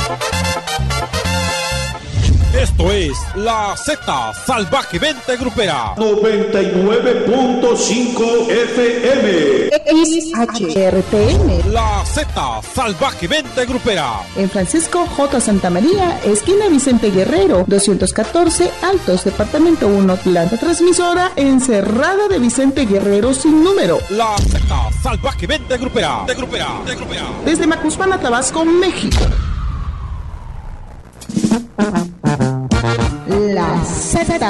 Esto es la Z salvajemente grupera 99.5 FM XHRTM. La Z salvajemente grupera En Francisco J. Santamaría, esquina Vicente Guerrero, 214 Altos, departamento 1, planta transmisora encerrada de Vicente Guerrero sin número. La Z salvajemente grupera Desde Macuspana, Tabasco, México. La Z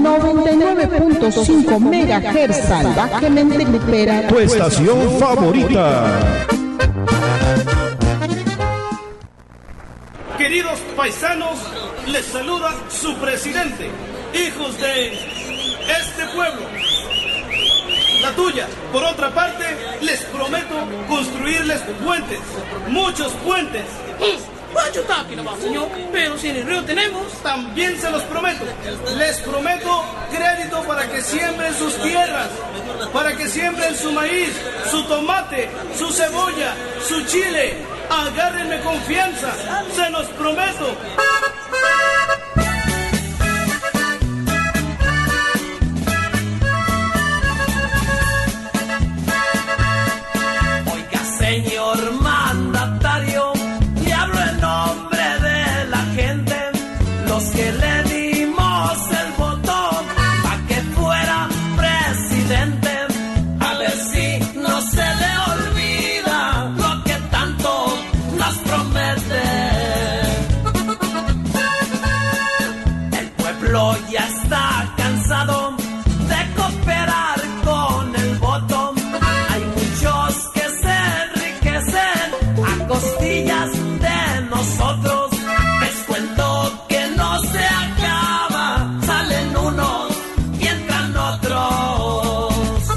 99.5 MHz salvajemente grupera. Tu estación favorita. Queridos paisanos, les saluda su presidente, hijos de este pueblo. La tuya. Por otra parte, les prometo construirles puentes, muchos puentes. What you talking about, señor? Pero si en el río tenemos... También se los prometo. Les prometo crédito para que siembren sus tierras, para que siembren su maíz, su tomate, su cebolla, su chile. Agárrenme confianza, se los prometo. Oiga, señor mandatario, le hablo en nombre de la gente, los que le dimos el voto para que fuera presidente. A ver si no se le olvida lo que tanto nos promete. El pueblo ya está cansado de cooperar con el voto. Hay muchos que se enriquecen a costillas de nosotros. Es cuento que no se acaba, salen unos y entran otros.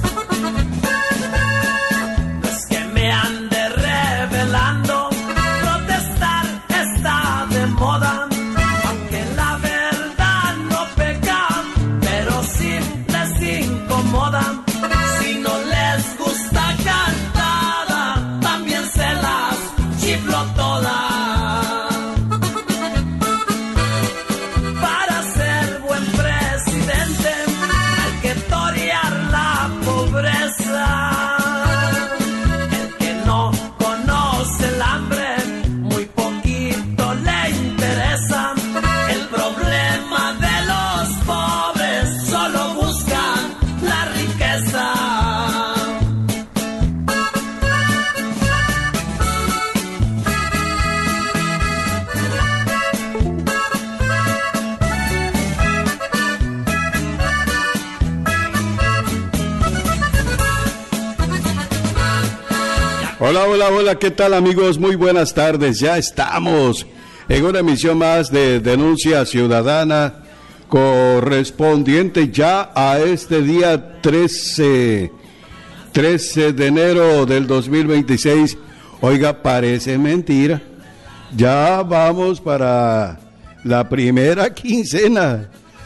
No es que me ande revelando, protestar está de moda, aunque la verdad no peca, pero sí les incomoda. Si no les gusta cantada, también se las chiflo todas. Para ser buen presidente hay que torear la pobreza. El que no conoce el hambre, muy poquito le interesa. El problema de los pobres, solo buscan la riqueza. Hola, hola, hola, ¿qué tal amigos? Muy buenas tardes, ya estamos en una emisión más de Denuncia Ciudadana, correspondiente ya a este día 13 de enero del 2026. Oiga, parece mentira, ya vamos para la primera quincena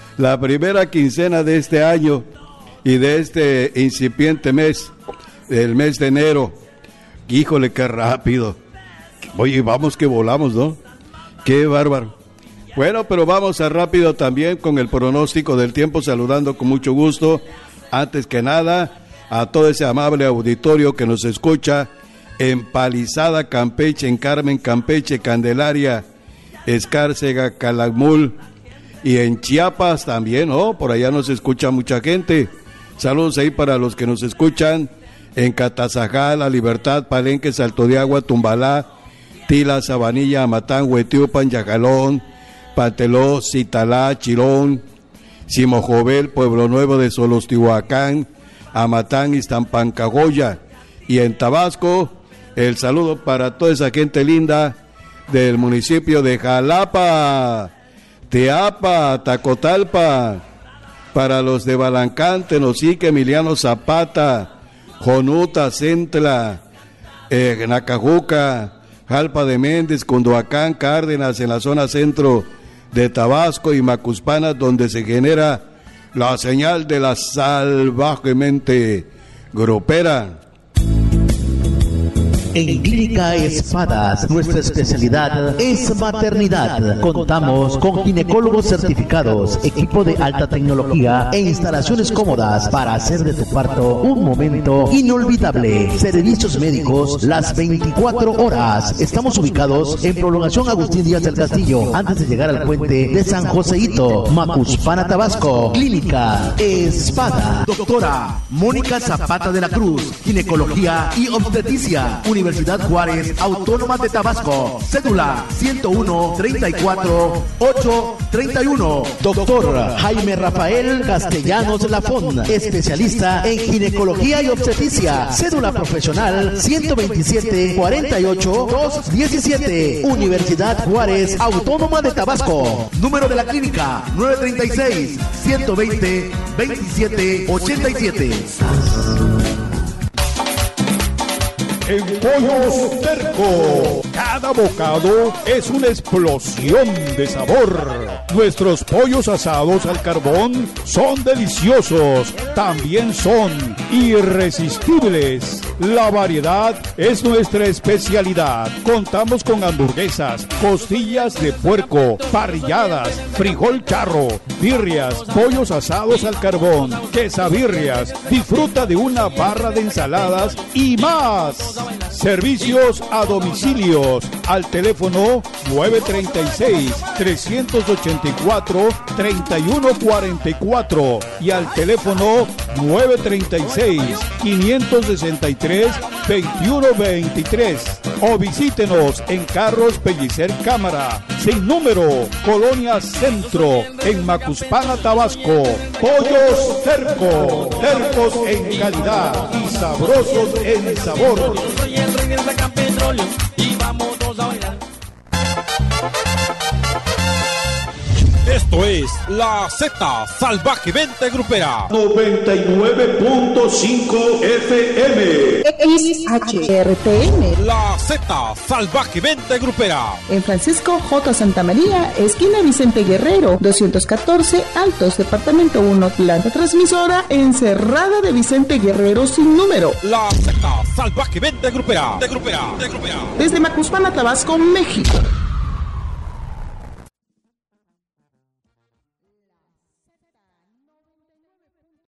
de este año y de este incipiente mes, el mes de enero. Híjole, qué rápido. Oye, vamos que volamos, ¿no? Qué bárbaro. Bueno, pero vamos a rápido también con el pronóstico del tiempo, saludando con mucho gusto, antes que nada, a todo ese amable auditorio que nos escucha en Palizada, Campeche, en Carmen, Campeche, Candelaria, Escárcega, Calakmul, y en Chiapas también, ¿no? Por allá nos escucha mucha gente. Saludos ahí para los que nos escuchan en Catazajá, La Libertad, Palenque, Salto de Agua, Tumbalá, Tila, Sabanilla, Amatán, Huetiupan, Yajalón, Panteló, Citalá, Chirón, Simojovel, Pueblo Nuevo de Solostihuacán, Amatán, Iztampancagoya. Y en Tabasco, el saludo para toda esa gente linda del municipio de Jalapa, Teapa, Tacotalpa, para los de Balancán, Tenosique, Emiliano Zapata, Jonuta, Centla, Nacajuca, Jalpa de Méndez, Cunduacán, Cárdenas, en la zona centro de Tabasco, y Macuspana, donde se genera la señal de la salvajemente grupera. En Clínica Espadas, nuestra especialidad es maternidad. Contamos con ginecólogos certificados, equipo de alta tecnología e instalaciones cómodas para hacer de tu parto un momento inolvidable. Servicios médicos las 24 horas. Estamos ubicados en Prolongación Agustín Díaz del Castillo, antes de llegar al puente de San Joseito, Macuspana, Tabasco. Clínica Espada. Doctora Mónica Zapata de la Cruz, ginecología y obstetricia, Universidad Juárez Autónoma de Tabasco. Cédula 101-34-831. Doctor Jaime Rafael Castellanos Lafón, especialista en ginecología y obstetricia. Cédula profesional 127-48-217. Universidad Juárez Autónoma de Tabasco. Número de la clínica 936-120-2787. En Pollos Terco, cada bocado es una explosión de sabor. Nuestros pollos asados al carbón son deliciosos, también son irresistibles. La variedad es nuestra especialidad. Contamos con hamburguesas, costillas de puerco, parrilladas, frijol charro, birrias, pollos asados al carbón, quesabirrias. Disfruta de una barra de ensaladas y más. Servicios a domicilios al teléfono 936-384-3144 y al teléfono 936-563-2123 o visítenos en Carros Pellicer Cámara, sin número, Colonia Centro, en Macuspana, Tabasco. Pollos Terco, tercos en calidad y sabrosos en sabor. Soy el rey del Sacan Petróleo y vamos todos a bailar. Esto es la Z Salvajemente Grupera. 99.5 FM. XHRTM. La Z Salvajemente Grupera. En Francisco J. Santamaría, esquina Vicente Guerrero, 214 Altos, Departamento 1, planta transmisora, encerrada de Vicente Guerrero sin número. La Z Salvajemente Grupera. Desde Macuspana, Tabasco, México.